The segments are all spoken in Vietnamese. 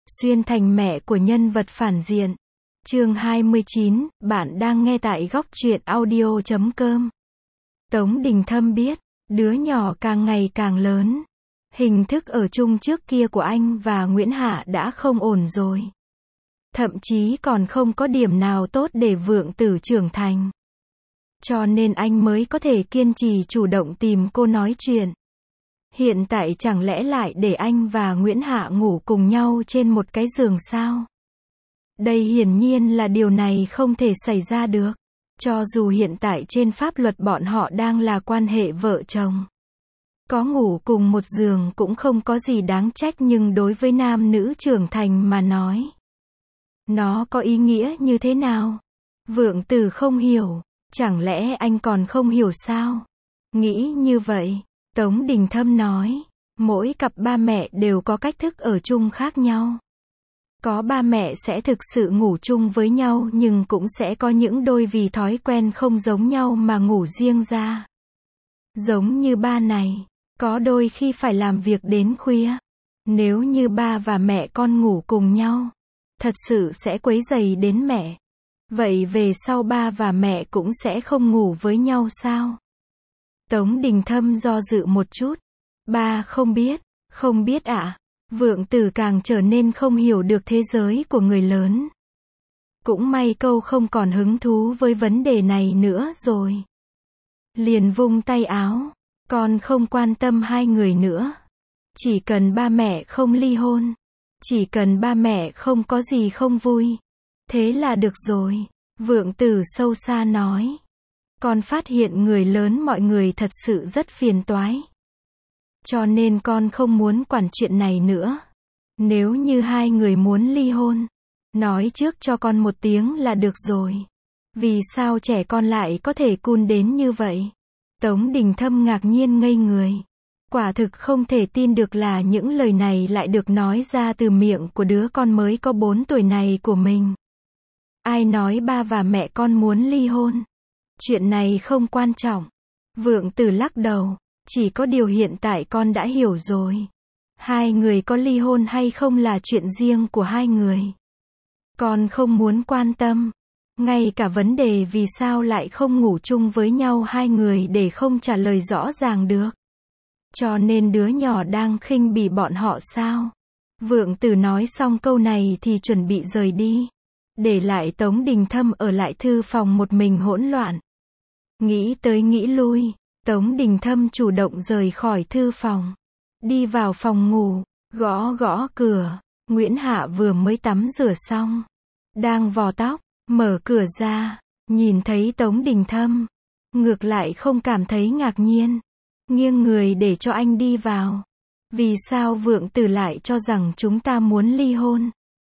Xuyên thành mẹ của nhân vật phản diện. Chương 29, bạn đang nghe tại góc truyện audio.com. Tống Đình Thâm biết, đứa nhỏ càng ngày càng lớn. Hình thức ở chung trước kia của anh và Nguyễn Hạ đã không ổn rồi. Thậm chí còn không có điểm nào tốt để Vượng Tử trưởng thành. Cho nên anh mới có thể kiên trì chủ động tìm cô nói chuyện. Hiện tại chẳng lẽ lại để anh và Nguyễn Hạ ngủ cùng nhau trên một cái giường sao? Đây hiển nhiên là điều này không thể xảy ra được. Cho dù hiện tại trên pháp luật bọn họ đang là quan hệ vợ chồng. Có ngủ cùng một giường cũng không có gì đáng trách, nhưng đối với nam nữ trưởng thành mà nói, nó có ý nghĩa như thế nào? Vượng Tử không hiểu. Chẳng lẽ anh còn không hiểu sao? Nghĩ như vậy, Tống Đình Thâm nói, mỗi cặp ba mẹ đều có cách thức ở chung khác nhau. Có ba mẹ sẽ thực sự ngủ chung với nhau, nhưng cũng sẽ có những đôi vì thói quen không giống nhau mà ngủ riêng ra. Giống như ba này, có đôi khi phải làm việc đến khuya. Nếu như ba và mẹ con ngủ cùng nhau, thật sự sẽ quấy rầy đến mẹ. Vậy về sau ba và mẹ cũng sẽ không ngủ với nhau sao? Tống Đình Thâm do dự một chút. Ba không biết ạ. Vượng Tử càng trở nên không hiểu được thế giới của người lớn. Cũng may câu không còn hứng thú với vấn đề này nữa rồi. Liền vung tay áo. Con không quan tâm hai người nữa. Chỉ cần ba mẹ không ly hôn. Chỉ cần ba mẹ không có gì không vui. Thế là được rồi. Vượng Tử sâu xa nói. Con phát hiện người lớn mọi người thật sự rất phiền toái. Cho nên con không muốn quản chuyện này nữa. Nếu như hai người muốn ly hôn, nói trước cho con một tiếng là được rồi. Vì sao trẻ con lại có thể cun đến như vậy? Tống Đình Thâm ngạc nhiên ngây người. Quả thực không thể tin được là những lời này lại được nói ra từ miệng của đứa con mới có 4 tuổi này của mình. Ai nói ba và mẹ con muốn ly hôn? Chuyện này không quan trọng. Vượng Tử lắc đầu. Chỉ có điều hiện tại con đã hiểu rồi. Hai người có ly hôn hay không là chuyện riêng của hai người. Con không muốn quan tâm. Ngay cả vấn đề vì sao lại không ngủ chung với nhau hai người để không trả lời rõ ràng được. Cho nên đứa nhỏ đang khinh bỉ bọn họ sao? Vượng Tử nói xong câu này thì chuẩn bị rời đi. Để lại Tống Đình Thâm ở lại thư phòng một mình hỗn loạn. Nghĩ tới nghĩ lui, Tống Đình Thâm chủ động rời khỏi thư phòng. Đi vào phòng ngủ, gõ gõ cửa. Nguyễn Hạ vừa mới tắm rửa xong. Đang vò tóc, mở cửa ra, nhìn thấy Tống Đình Thâm. Ngược lại không cảm thấy ngạc nhiên. Nghiêng người để cho anh đi vào. Vì sao Vượng Tử lại cho rằng chúng ta muốn ly hôn?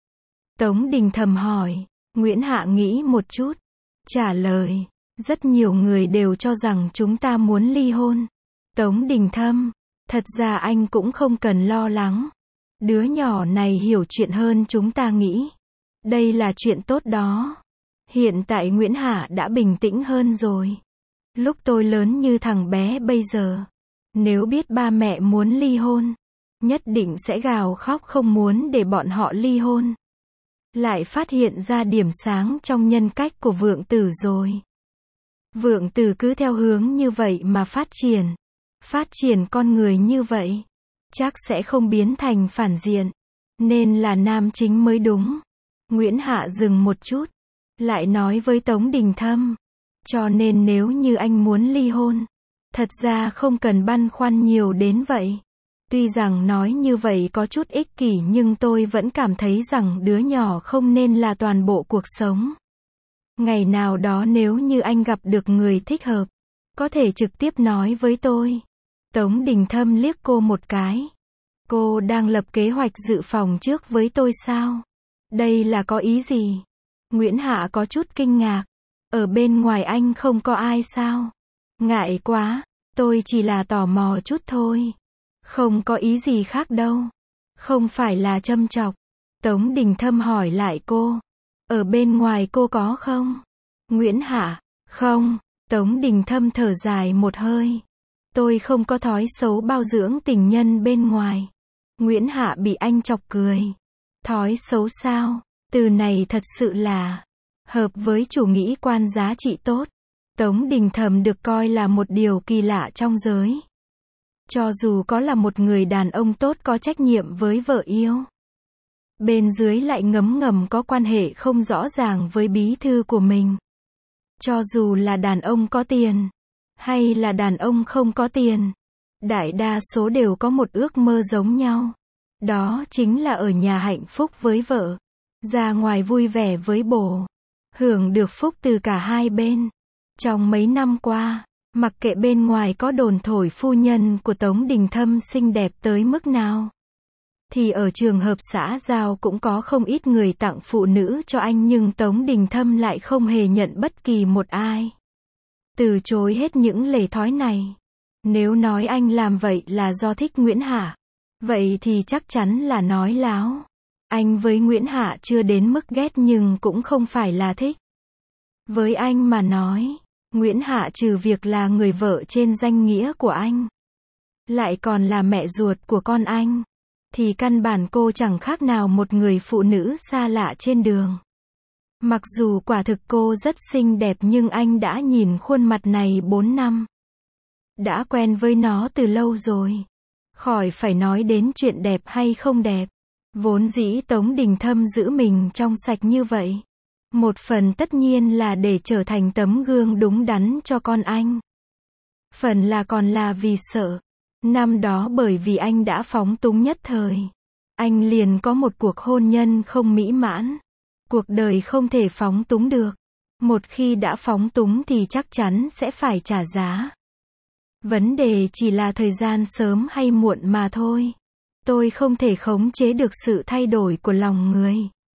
Tống Đình Thâm hỏi. Nguyễn Hạ nghĩ một chút. Trả lời. Rất nhiều người đều cho rằng chúng ta muốn ly hôn. Tống Đình Thâm. Thật ra anh cũng không cần lo lắng. Đứa nhỏ này hiểu chuyện hơn chúng ta nghĩ. Đây là chuyện tốt đó. Hiện tại Nguyễn Hạ đã bình tĩnh hơn rồi. Lúc tôi lớn như thằng bé bây giờ, nếu biết ba mẹ muốn ly hôn, nhất định sẽ gào khóc không muốn để bọn họ ly hôn. Lại phát hiện ra điểm sáng trong nhân cách của Vượng Tử rồi. Vượng Tử cứ theo hướng như vậy mà phát triển con người như vậy, chắc sẽ không biến thành phản diện, nên là nam chính mới đúng. Nguyễn Hạ dừng một chút, lại nói với Tống Đình Thâm, cho nên nếu như anh muốn ly hôn, thật ra không cần băn khoăn nhiều đến vậy. Tuy rằng nói như vậy có chút ích kỷ, nhưng tôi vẫn cảm thấy rằng đứa nhỏ không nên là toàn bộ cuộc sống. Ngày nào đó nếu như anh gặp được người thích hợp, có thể trực tiếp nói với tôi. Tống Đình Thâm liếc cô một cái. Cô đang lập kế hoạch dự phòng trước với tôi sao? Đây là có ý gì? Nguyễn Hạ có chút kinh ngạc. Ở bên ngoài anh không có ai sao? Ngại quá, tôi chỉ là tò mò chút thôi. Không có ý gì khác đâu. Không phải là châm chọc. Tống Đình Thâm hỏi lại cô. Ở bên ngoài cô có không? Nguyễn Hạ, không. Tống Đình Thâm thở dài một hơi. Tôi không có thói xấu bao dưỡng tình nhân bên ngoài. Nguyễn Hạ bị anh chọc cười. Thói xấu sao? Từ này thật sự là hợp với chủ nghĩ quan giá trị tốt. Tống Đình Thâm được coi là một điều kỳ lạ trong giới. Cho dù có là một người đàn ông tốt có trách nhiệm với vợ yêu, bên dưới lại ngấm ngầm có quan hệ không rõ ràng với bí thư của mình. Cho dù là đàn ông có tiền, hay là đàn ông không có tiền, đại đa số đều có một ước mơ giống nhau. Đó chính là ở nhà hạnh phúc với vợ, ra ngoài vui vẻ với bồ, hưởng được phúc từ cả hai bên. Trong mấy năm qua, mặc kệ bên ngoài có đồn thổi phu nhân của Tống Đình Thâm xinh đẹp tới mức nào, thì ở trường hợp xã giao cũng có không ít người tặng phụ nữ cho anh, nhưng Tống Đình Thâm lại không hề nhận bất kỳ một ai. Từ chối hết những lề thói này. Nếu nói anh làm vậy là do thích Nguyễn Hạ, vậy thì chắc chắn là nói láo. Anh với Nguyễn Hạ chưa đến mức ghét nhưng cũng không phải là thích. Với anh mà nói, Nguyễn Hạ trừ việc là người vợ trên danh nghĩa của anh, lại còn là mẹ ruột của con anh, thì căn bản cô chẳng khác nào một người phụ nữ xa lạ trên đường. Mặc dù quả thực cô rất xinh đẹp nhưng anh đã nhìn khuôn mặt này 4 năm. Đã quen với nó từ lâu rồi. Khỏi phải nói đến chuyện đẹp hay không đẹp. Vốn dĩ Tống Đình Thâm giữ mình trong sạch như vậy. Một phần tất nhiên là để trở thành tấm gương đúng đắn cho con anh. Phần là còn là vì sợ. Năm đó bởi vì anh đã phóng túng nhất thời, anh liền có một cuộc hôn nhân không mỹ mãn. Cuộc đời không thể phóng túng được. Một khi đã phóng túng thì chắc chắn sẽ phải trả giá. Vấn đề chỉ là thời gian sớm hay muộn mà thôi. Tôi không thể khống chế được sự thay đổi của lòng người.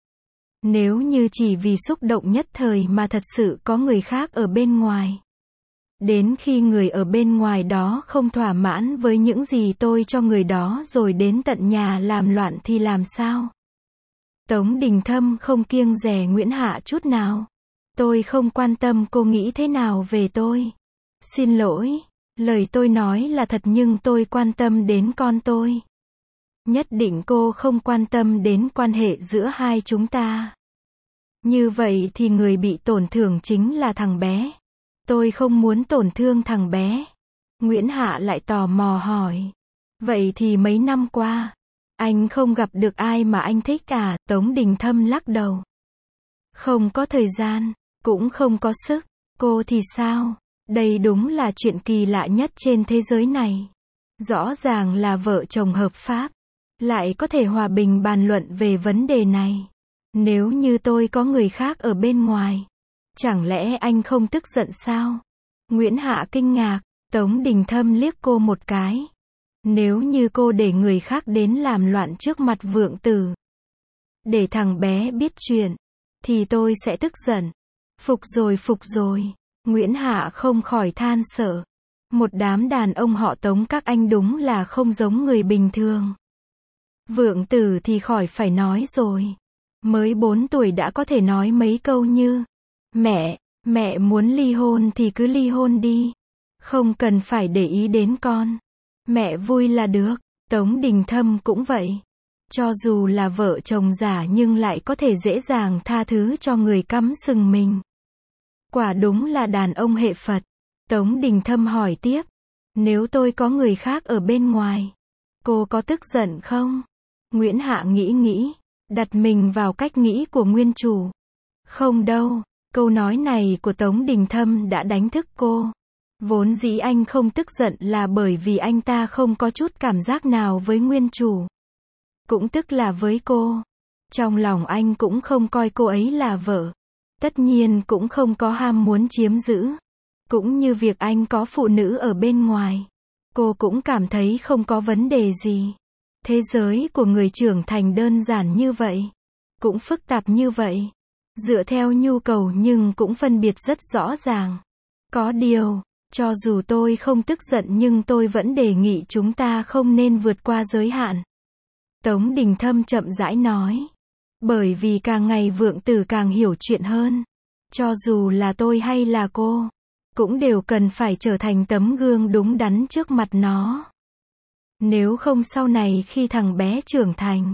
Nếu như chỉ vì xúc động nhất thời mà thật sự có người khác ở bên ngoài, đến khi người ở bên ngoài đó không thỏa mãn với những gì tôi cho người đó rồi đến tận nhà làm loạn thì làm sao? Tống Đình Thâm không kiêng dè Nguyễn Hạ chút nào. Tôi không quan tâm cô nghĩ thế nào về tôi. Xin lỗi, lời tôi nói là thật nhưng tôi quan tâm đến con tôi. Nhất định cô không quan tâm đến quan hệ giữa hai chúng ta. Như vậy thì người bị tổn thương chính là thằng bé. Tôi không muốn tổn thương thằng bé. Nguyễn Hạ lại tò mò hỏi. Vậy thì mấy năm qua, anh không gặp được ai mà anh thích à? Tống Đình Thâm lắc đầu. Không có thời gian, cũng không có sức. Cô thì sao? Đây đúng là chuyện kỳ lạ nhất trên thế giới này. Rõ ràng là vợ chồng hợp pháp, lại có thể hòa bình bàn luận về vấn đề này. Nếu như tôi có người khác ở bên ngoài, chẳng lẽ anh không tức giận sao? Nguyễn Hạ kinh ngạc. Tống Đình Thâm liếc cô một cái. Nếu như cô để người khác đến làm loạn trước mặt Vượng Tử, để thằng bé biết chuyện, thì tôi sẽ tức giận. Phục rồi. Nguyễn Hạ không khỏi than sợ. Một đám đàn ông họ Tống các anh đúng là không giống người bình thường. Vượng Tử thì khỏi phải nói rồi. Mới 4 tuổi đã có thể nói mấy câu như Mẹ muốn ly hôn thì cứ ly hôn đi. Không cần phải để ý đến con. Mẹ vui là được. Tống Đình Thâm cũng vậy. Cho dù là vợ chồng giả nhưng lại có thể dễ dàng tha thứ cho người cắm sừng mình. Quả đúng là đàn ông hệ Phật. Tống Đình Thâm hỏi tiếp. Nếu tôi có người khác ở bên ngoài, cô có tức giận không? Nguyễn Hạ nghĩ, đặt mình vào cách nghĩ của nguyên chủ. Không đâu. Câu nói này của Tống Đình Thâm đã đánh thức cô. Vốn dĩ anh không tức giận là bởi vì anh ta không có chút cảm giác nào với nguyên chủ. Cũng tức là với cô. Trong lòng anh cũng không coi cô ấy là vợ. Tất nhiên cũng không có ham muốn chiếm giữ. Cũng như việc anh có phụ nữ ở bên ngoài. Cô cũng cảm thấy không có vấn đề gì. Thế giới của người trưởng thành đơn giản như vậy. Cũng phức tạp như vậy. Dựa theo nhu cầu nhưng cũng phân biệt rất rõ ràng. Có điều, cho dù tôi không tức giận nhưng tôi vẫn đề nghị chúng ta không nên vượt qua giới hạn. Tống Đình Thâm chậm rãi nói. Bởi vì càng ngày Vượng Tử càng hiểu chuyện hơn. Cho dù là tôi hay là cô, cũng đều cần phải trở thành tấm gương đúng đắn trước mặt nó. Nếu không sau này khi thằng bé trưởng thành,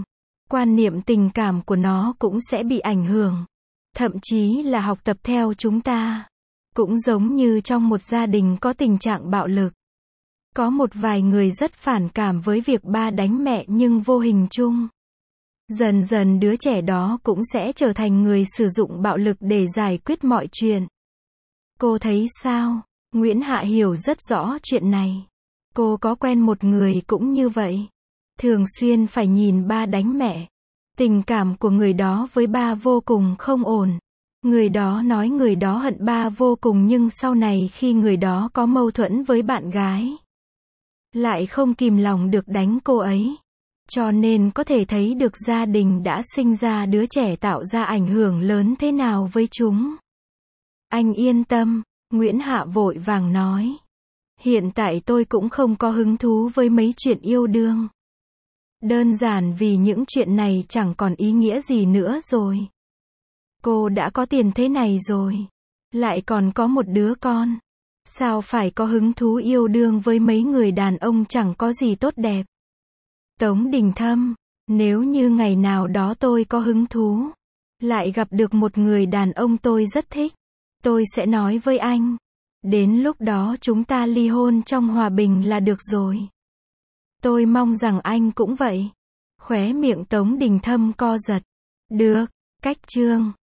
Quan niệm tình cảm của nó cũng sẽ bị ảnh hưởng. Thậm chí là học tập theo chúng ta. Cũng giống như trong một gia đình có tình trạng bạo lực. Có một vài người rất phản cảm với việc ba đánh mẹ nhưng vô hình chung. Dần dần đứa trẻ đó cũng sẽ trở thành người sử dụng bạo lực để giải quyết mọi chuyện. Cô thấy sao? Nguyễn Hạ hiểu rất rõ chuyện này. Cô có quen một người cũng như vậy. Thường xuyên phải nhìn ba đánh mẹ. Tình cảm của người đó với ba vô cùng không ổn. Người đó nói người đó hận ba vô cùng nhưng sau này khi người đó có mâu thuẫn với bạn gái, lại không kìm lòng được đánh cô ấy. Cho nên có thể thấy được gia đình đã sinh ra đứa trẻ tạo ra ảnh hưởng lớn thế nào với chúng. Anh yên tâm, Nguyễn Hạ vội vàng nói. Hiện tại tôi cũng không có hứng thú với mấy chuyện yêu đương. Đơn giản vì những chuyện này chẳng còn ý nghĩa gì nữa rồi. Cô đã có tiền thế này rồi. Lại còn có một đứa con. Sao phải có hứng thú yêu đương với mấy người đàn ông chẳng có gì tốt đẹp. Tống Đình Thâm, nếu như ngày nào đó tôi có hứng thú, lại gặp được một người đàn ông tôi rất thích, tôi sẽ nói với anh. Đến lúc đó chúng ta ly hôn trong hòa bình là được rồi. Tôi mong rằng anh cũng vậy. Khóe miệng Tống Đình Thâm co giật. Được, cách chương.